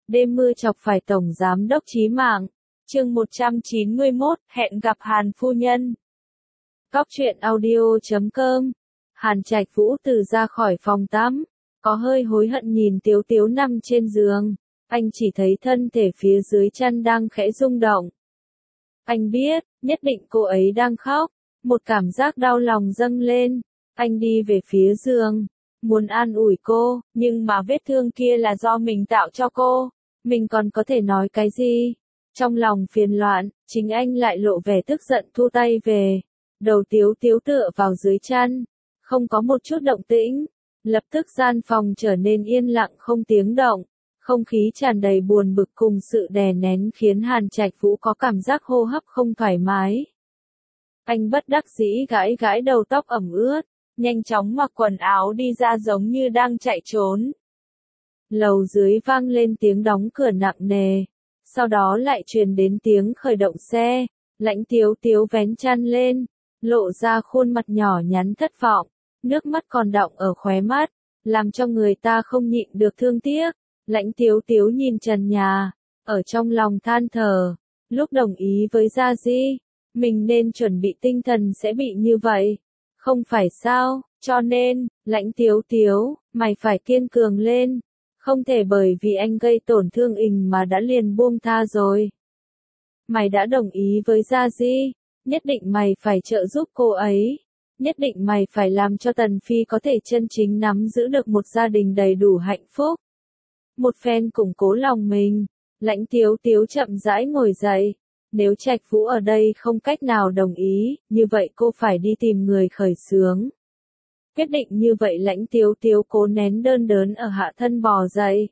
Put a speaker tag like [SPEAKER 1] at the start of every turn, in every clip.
[SPEAKER 1] Đêm mưa chọc phải Tổng Giám đốc chí mạng. Chương 191, hẹn gặp Hàn phu nhân. Cóc truyện audio.com. Hàn Trạch Vũ từ ra khỏi phòng tắm, có hơi hối hận nhìn Tiếu Tiếu nằm trên giường. Anh chỉ thấy thân thể phía dưới chân đang khẽ rung động. Anh biết, nhất định cô ấy đang khóc. Một cảm giác đau lòng dâng lên. Anh đi về phía giường, muốn an ủi cô, nhưng mà vết thương kia là do mình tạo cho cô. Mình còn có thể nói cái gì? Trong lòng phiền loạn, chính anh lại lộ vẻ tức giận thu tay về. Đầu Tiếu Tiếu tựa vào dưới chân, không có một chút động tĩnh. Lập tức gian phòng trở nên yên lặng không tiếng động. Không khí tràn đầy buồn bực cùng sự đè nén khiến Hàn Trạch Vũ có cảm giác hô hấp không thoải mái. Anh bất đắc dĩ gãi gãi đầu tóc ẩm ướt, nhanh chóng mặc quần áo đi ra giống như đang chạy trốn. Lầu dưới vang lên tiếng đóng cửa nặng nề, sau đó lại truyền đến tiếng khởi động xe. Lãnh Tiếu Tiếu vén chăn lên, lộ ra khuôn mặt nhỏ nhắn thất vọng, nước mắt còn đọng ở khóe mắt, làm cho người ta không nhịn được thương tiếc. Lãnh Tiếu Tiếu nhìn trần nhà, ở trong lòng than thở, lúc đồng ý với Gia Di, mình nên chuẩn bị tinh thần sẽ bị như vậy, không phải sao? Cho nên, Lãnh Tiếu Tiếu, mày phải kiên cường lên, không thể bởi vì anh gây tổn thương Ình mà đã liền buông tha rồi. Mày đã đồng ý với Gia Di, nhất định mày phải trợ giúp cô ấy, nhất định mày phải làm cho Tần Phi có thể chân chính nắm giữ được một gia đình đầy đủ hạnh phúc. Một phen củng cố lòng mình, Lãnh Tiếu Tiếu chậm rãi ngồi dậy. Nếu Trạch Vũ ở đây không cách nào đồng ý, như vậy cô phải đi tìm người khởi xướng. Quyết định như vậy Lãnh Tiếu Tiếu cố nén đơn đớn ở hạ thân bò dậy.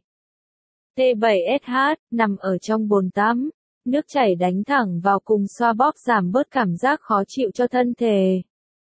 [SPEAKER 1] T7SH, nằm ở trong bồn tắm, nước chảy đánh thẳng vào cùng xoa bóp giảm bớt cảm giác khó chịu cho thân thể.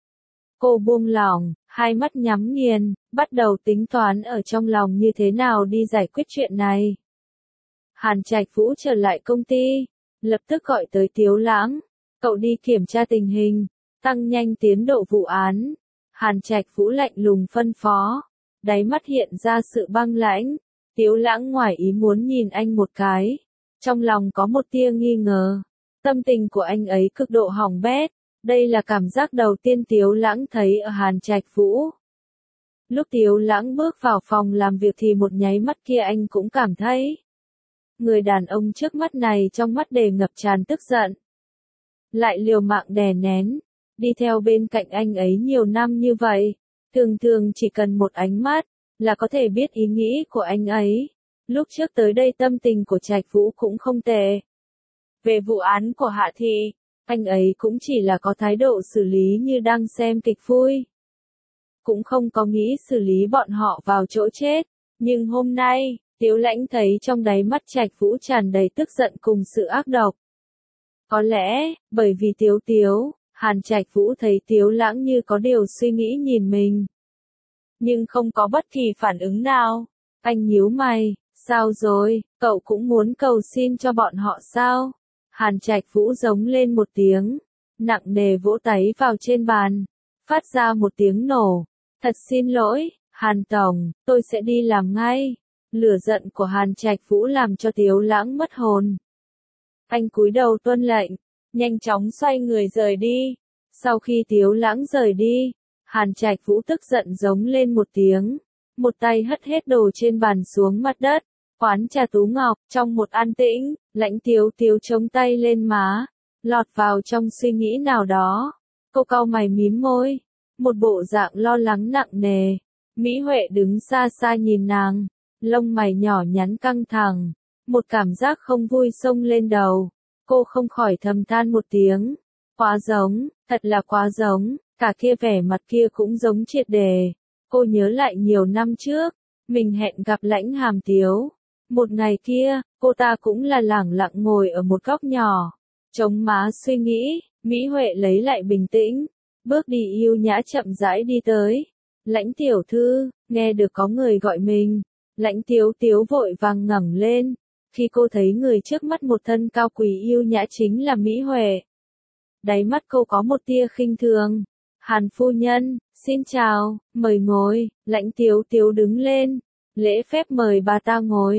[SPEAKER 1] Cô buông lỏng, hai mắt nhắm nghiền, bắt đầu tính toán ở trong lòng như thế nào đi giải quyết chuyện này. Hàn Trạch Vũ trở lại công ty, lập tức gọi tới Tiếu Lãng, cậu đi kiểm tra tình hình, tăng nhanh tiến độ vụ án. Hàn Trạch Vũ lạnh lùng phân phó, đáy mắt hiện ra sự băng lãnh. Tiếu Lãng ngoài ý muốn nhìn anh một cái, trong lòng có một tia nghi ngờ, tâm tình của anh ấy cực độ hỏng bét. Đây là cảm giác đầu tiên Tiếu Lãng thấy ở Hàn Trạch Vũ. Lúc Tiếu Lãng bước vào phòng làm việc thì một nháy mắt kia anh cũng cảm thấy, người đàn ông trước mắt này trong mắt đầy ngập tràn tức giận. Lại liều mạng đè nén, đi theo bên cạnh anh ấy nhiều năm như vậy, thường thường chỉ cần một ánh mắt, là có thể biết ý nghĩ của anh ấy. Lúc trước tới đây tâm tình của Trạch Vũ cũng không tệ. Về vụ án của Hạ Thị, anh ấy cũng chỉ là có thái độ xử lý như đang xem kịch vui. Cũng không có nghĩ xử lý bọn họ vào chỗ chết. Nhưng hôm nay, Tiếu Lãnh thấy trong đáy mắt Trạch Vũ tràn đầy tức giận cùng sự ác độc. Có lẽ, bởi vì Tiếu Tiếu, Hàn Trạch Vũ thấy Tiếu Lãng như có điều suy nghĩ nhìn mình. Nhưng không có bất kỳ phản ứng nào. Anh nhíu mày, sao rồi, cậu cũng muốn cầu xin cho bọn họ sao? Hàn Trạch Vũ giống lên một tiếng, nặng nề vỗ tay vào trên bàn, phát ra một tiếng nổ. Thật xin lỗi, Hàn Tổng, tôi sẽ đi làm ngay. Lửa giận của Hàn Trạch Vũ làm cho Tiếu Lãng mất hồn. Anh cúi đầu tuân lệnh, nhanh chóng xoay người rời đi. Sau khi Tiếu Lãng rời đi, Hàn Trạch Vũ tức giận giống lên một tiếng, một tay hất hết đồ trên bàn xuống mặt đất. Quán trà Tú Ngọc, trong một an tĩnh, Lãnh Tiếu Tiếu chống tay lên má, lọt vào trong suy nghĩ nào đó. Cô cau mày mím môi, một bộ dạng lo lắng nặng nề. Mỹ Huệ đứng xa xa nhìn nàng, lông mày nhỏ nhắn căng thẳng, một cảm giác không vui xông lên đầu. Cô không khỏi thầm than một tiếng, quá giống, thật là quá giống, cả kia vẻ mặt kia cũng giống triệt đề. Cô nhớ lại nhiều năm trước, mình hẹn gặp Lãnh Hàm Tiếu. Một ngày kia, cô ta cũng là lẳng lặng ngồi ở một góc nhỏ, chống má suy nghĩ. Mỹ Huệ lấy lại bình tĩnh, bước đi yêu nhã chậm rãi đi tới. Lãnh tiểu thư, nghe được có người gọi mình. Lãnh Tiếu Tiếu vội vàng ngẩng lên, khi cô thấy người trước mắt một thân cao quý yêu nhã chính là Mỹ Huệ. Đáy mắt cô có một tia khinh thường. Hàn phu nhân, xin chào, mời ngồi. Lãnh Tiếu Tiếu đứng lên, lễ phép mời bà ta ngồi.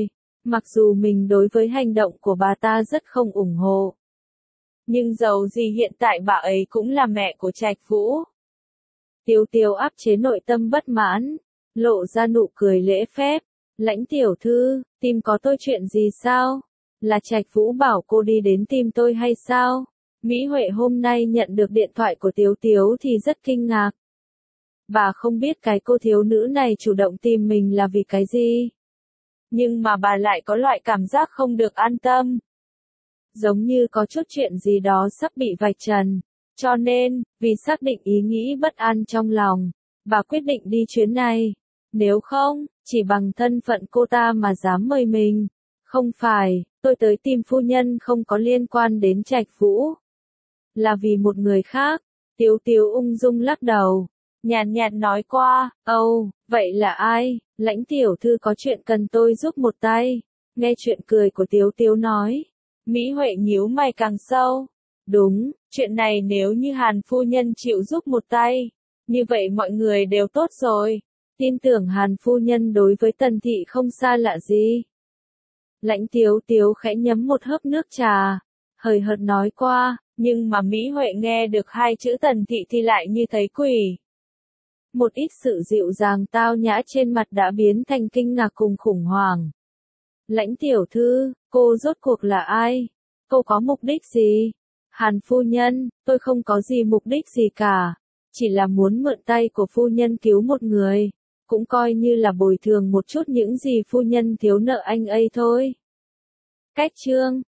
[SPEAKER 1] Mặc dù mình đối với hành động của bà ta rất không ủng hộ. Nhưng dầu gì hiện tại bà ấy cũng là mẹ của Trạch Vũ. Tiếu Tiếu áp chế nội tâm bất mãn, lộ ra nụ cười lễ phép. Lãnh tiểu thư, tìm có tôi chuyện gì sao? Là Trạch Vũ bảo cô đi đến tìm tôi hay sao? Mỹ Huệ hôm nay nhận được điện thoại của Tiếu Tiếu thì rất kinh ngạc. Bà không biết cái cô thiếu nữ này chủ động tìm mình là vì cái gì. Nhưng mà bà lại có loại cảm giác không được an tâm. Giống như có chút chuyện gì đó sắp bị vạch trần. Cho nên, vì xác định ý nghĩ bất an trong lòng, bà quyết định đi chuyến này. Nếu không, chỉ bằng thân phận cô ta mà dám mời mình. Không phải, tôi tới tìm phu nhân không có liên quan đến Trạch Vũ. Là vì một người khác. Tiếu Tiếu ung dung lắc đầu. Nhàn nhạt nói qua, vậy là ai? Lãnh tiểu thư có chuyện cần tôi giúp một tay. Nghe chuyện cười của Tiếu Tiếu nói. Mỹ Huệ nhíu mày càng sâu. Đúng, chuyện này nếu như Hàn phu nhân chịu giúp một tay, như vậy mọi người đều tốt rồi. Tin tưởng Hàn phu nhân đối với Tần thị không xa lạ gì. Lãnh Tiếu Tiếu khẽ nhấm một hớp nước trà, hời hợt nói qua, nhưng mà Mỹ Huệ nghe được hai chữ Tần thị thì lại như thấy quỷ. Một ít sự dịu dàng tao nhã trên mặt đã biến thành kinh ngạc cùng khủng hoảng. Lãnh tiểu thư, cô rốt cuộc là ai? Cô có mục đích gì? Hàn phu nhân, tôi không có gì mục đích gì cả. Chỉ là muốn mượn tay của phu nhân cứu một người. Cũng coi như là bồi thường một chút những gì phu nhân thiếu nợ anh ấy thôi. Cách chương